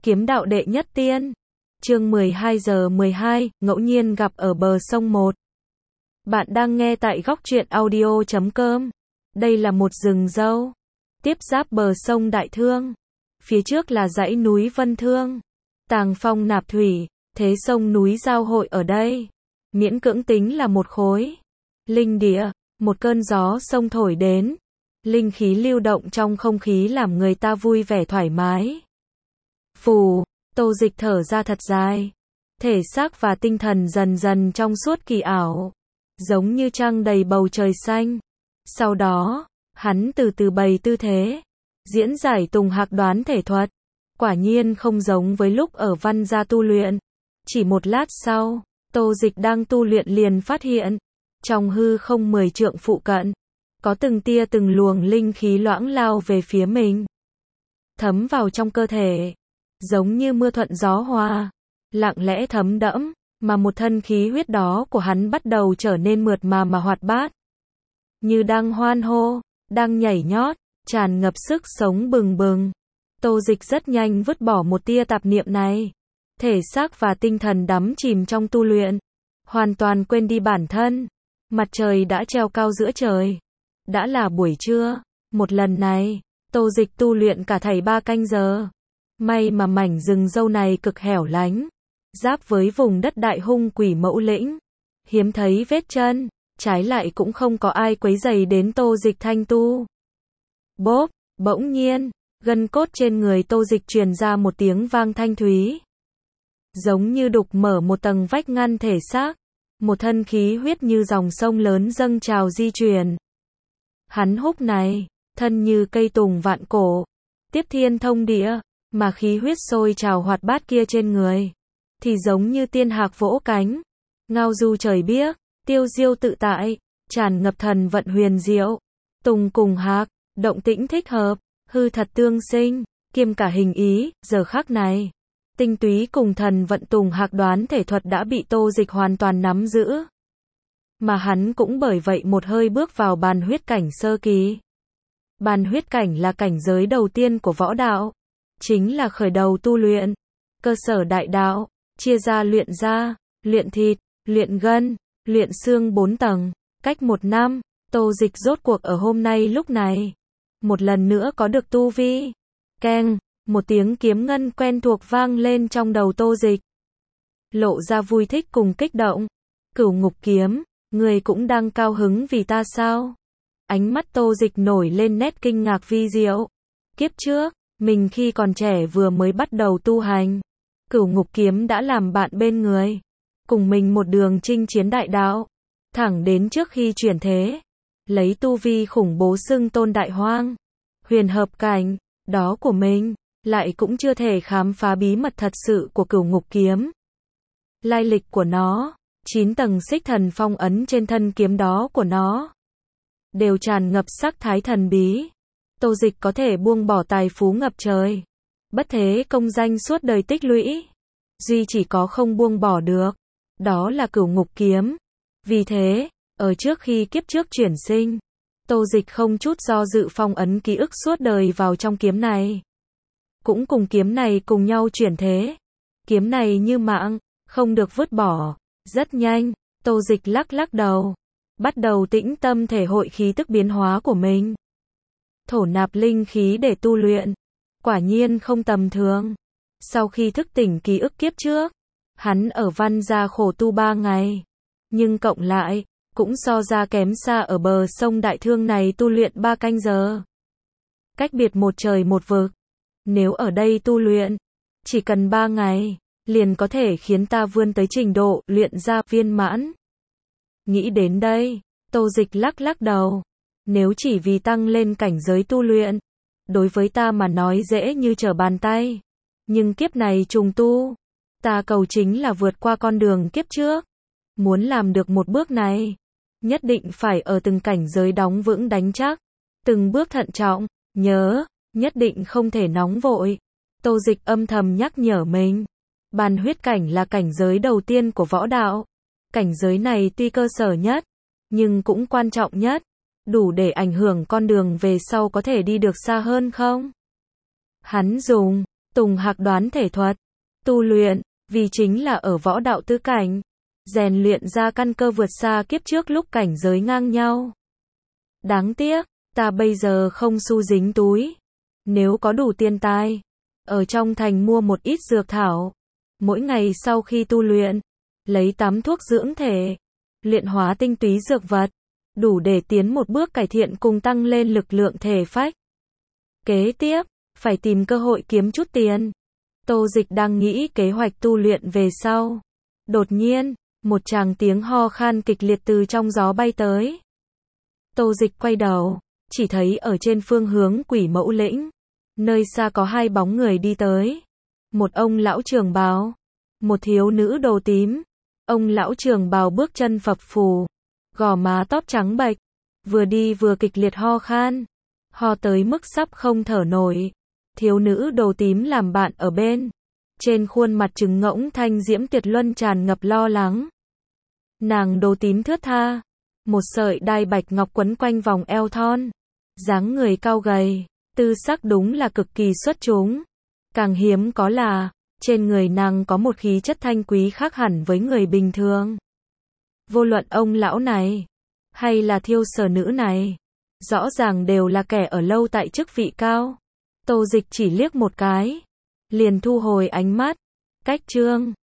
Kiếm đạo đệ nhất tiên. Chương 12 giờ 12, ngẫu nhiên gặp ở bờ sông 1. Bạn đang nghe tại góc truyện audio.com. Đây là một rừng dâu tiếp giáp bờ sông Đại Thương. Phía trước là dãy núi Vân Thương, Tàng Phong Nạp Thủy, thế sông núi giao hội ở đây. Miễn cưỡng tính là một khối linh địa. Một cơn gió sông thổi đến, linh khí lưu động trong không khí làm người ta vui vẻ thoải mái. Phù, Tô Dịch thở ra thật dài. Thể xác và tinh thần dần dần trong suốt kỳ ảo, giống như trăng đầy bầu trời xanh. Sau đó, hắn từ từ bày tư thế, diễn giải Tùng Hạc đoán thể thuật. Quả nhiên không giống với lúc ở Văn gia tu luyện. Chỉ một lát sau, Tô Dịch đang tu luyện liền phát hiện, trong hư không 10 trượng phụ cận, có từng tia từng luồng linh khí loãng lao về phía mình, thấm vào trong cơ thể, giống như mưa thuận gió hòa, lặng lẽ thấm đẫm, mà một thân khí huyết đó của hắn bắt đầu trở nên mượt mà hoạt bát, như đang hoan hô, đang nhảy nhót, tràn ngập sức sống bừng bừng. Tô Dịch rất nhanh vứt bỏ một tia tạp niệm này, thể xác và tinh thần đắm chìm trong tu luyện, hoàn toàn quên đi bản thân. Mặt trời đã treo cao giữa trời, đã là buổi trưa. Một lần này, Tô Dịch tu luyện cả thảy 3 canh giờ. May mà mảnh rừng dâu này cực hẻo lánh, giáp với vùng đất Đại Hung Quỷ Mẫu Lĩnh, hiếm thấy vết chân, trái lại cũng không có ai quấy rầy đến Tô Dịch thanh tu. Bốp, bỗng nhiên, gân cốt trên người Tô Dịch truyền ra một tiếng vang thanh thúy, giống như đục mở một tầng vách ngăn thể xác, một thân khí huyết như dòng sông lớn dâng trào di chuyển. Hắn húc này, thân như cây tùng vạn cổ, tiếp thiên thông địa, mà khí huyết sôi trào hoạt bát kia trên người, thì giống như tiên hạc vỗ cánh, ngao du trời biếc, tiêu diêu tự tại, tràn ngập thần vận huyền diệu. Tùng cùng hạc, động tĩnh thích hợp, hư thật tương sinh, kiêm cả hình ý. Giờ khắc này, tinh túy cùng thần vận Tùng Hạc đoán thể thuật đã bị Tô Dịch hoàn toàn nắm giữ. Mà hắn cũng bởi vậy một hơi bước vào bàn huyết cảnh sơ kỳ. Bàn huyết cảnh là cảnh giới đầu tiên của võ đạo, chính là khởi đầu tu luyện, cơ sở đại đạo, chia ra luyện thịt, luyện gân, luyện xương 4 tầng. Cách 1 năm, Tô Dịch rốt cuộc ở hôm nay lúc này, một lần nữa có được tu vi. Keng, một tiếng kiếm ngân quen thuộc vang lên trong đầu Tô Dịch, lộ ra vui thích cùng kích động. Cửu Ngục kiếm, người cũng đang cao hứng vì ta sao? Ánh mắt Tô Dịch nổi lên nét kinh ngạc vi diệu. Kiếp trước, mình khi còn trẻ vừa mới bắt đầu tu hành, Cửu Ngục kiếm đã làm bạn bên người, cùng mình một đường chinh chiến đại đạo, thẳng đến trước khi chuyển thế, lấy tu vi khủng bố xưng tôn đại hoang, huyền hợp cảnh, đó của mình, lại cũng chưa thể khám phá bí mật thật sự của Cửu Ngục kiếm. Lai lịch của nó, 9 tầng xích thần phong ấn trên thân kiếm đó của nó, đều tràn ngập sắc thái thần bí. Tô Dịch có thể buông bỏ tài phú ngập trời, bất thế công danh suốt đời tích lũy, duy chỉ có không buông bỏ được, đó là Cửu Ngục kiếm. Vì thế, ở trước khi kiếp trước chuyển sinh, Tô Dịch không chút do dự phong ấn ký ức suốt đời vào trong kiếm này, cũng cùng kiếm này cùng nhau chuyển thế. Kiếm này như mạng, không được vứt bỏ. Rất nhanh, Tô Dịch lắc đầu, bắt đầu tĩnh tâm thể hội khí tức biến hóa của mình, thổ nạp linh khí để tu luyện. Quả nhiên không tầm thường. Sau khi thức tỉnh ký ức kiếp trước, hắn ở Văn gia khổ tu 3 ngày, nhưng cộng lại, cũng so ra kém xa ở bờ sông Đại Thương này tu luyện 3 canh giờ. Cách biệt một trời một vực. Nếu ở đây tu luyện, chỉ cần 3 ngày, liền có thể khiến ta vươn tới trình độ luyện ra viên mãn. Nghĩ đến đây, Tô Dịch lắc đầu. Nếu chỉ vì tăng lên cảnh giới tu luyện, đối với ta mà nói dễ như trở bàn tay. Nhưng kiếp này trùng tu, ta cầu chính là vượt qua con đường kiếp trước. Muốn làm được một bước này, nhất định phải ở từng cảnh giới đóng vững đánh chắc, từng bước thận trọng, nhớ, nhất định không thể nóng vội. Tô Dịch âm thầm nhắc nhở mình. Bàn huyết cảnh là cảnh giới đầu tiên của võ đạo. Cảnh giới này tuy cơ sở nhất, nhưng cũng quan trọng nhất, đủ để ảnh hưởng con đường về sau có thể đi được xa hơn không? Hắn dùng Tùng Hạc đoán thể thuật, tu luyện, vì chính là ở võ đạo tứ cảnh, rèn luyện ra căn cơ vượt xa kiếp trước lúc cảnh giới ngang nhau. Đáng tiếc, ta bây giờ không xu dính túi. Nếu có đủ tiền tài, ở trong thành mua một ít dược thảo, mỗi ngày sau khi tu luyện, lấy tắm thuốc dưỡng thể, luyện hóa tinh túy dược vật, đủ để tiến một bước cải thiện cùng tăng lên lực lượng thể phách. Kế tiếp, phải tìm cơ hội kiếm chút tiền. Tô Dịch đang nghĩ kế hoạch tu luyện về sau. Đột nhiên, một tràng tiếng ho khan kịch liệt từ trong gió bay tới. Tô Dịch quay đầu, chỉ thấy ở trên phương hướng Quỷ Mẫu Lĩnh, nơi xa có hai bóng người đi tới. Một ông lão trường bào, một thiếu nữ đồ tím. Ông lão trường bào bước chân phập phù, gò má tóp trắng bệch, vừa đi vừa kịch liệt ho khan, ho tới mức sắp không thở nổi. Thiếu nữ đồ tím làm bạn ở bên, trên khuôn mặt trứng ngỗng thanh diễm tuyệt luân tràn ngập lo lắng. Nàng đồ tím thướt tha, một sợi đai bạch ngọc quấn quanh vòng eo thon, dáng người cao gầy, tư sắc đúng là cực kỳ xuất chúng. Càng hiếm có là, trên người nàng có một khí chất thanh quý khác hẳn với người bình thường. Vô luận ông lão này, hay là thiêu sở nữ này, rõ ràng đều là kẻ ở lâu tại chức vị cao. Tô Dịch chỉ liếc một cái, liền thu hồi ánh mắt. Cách chương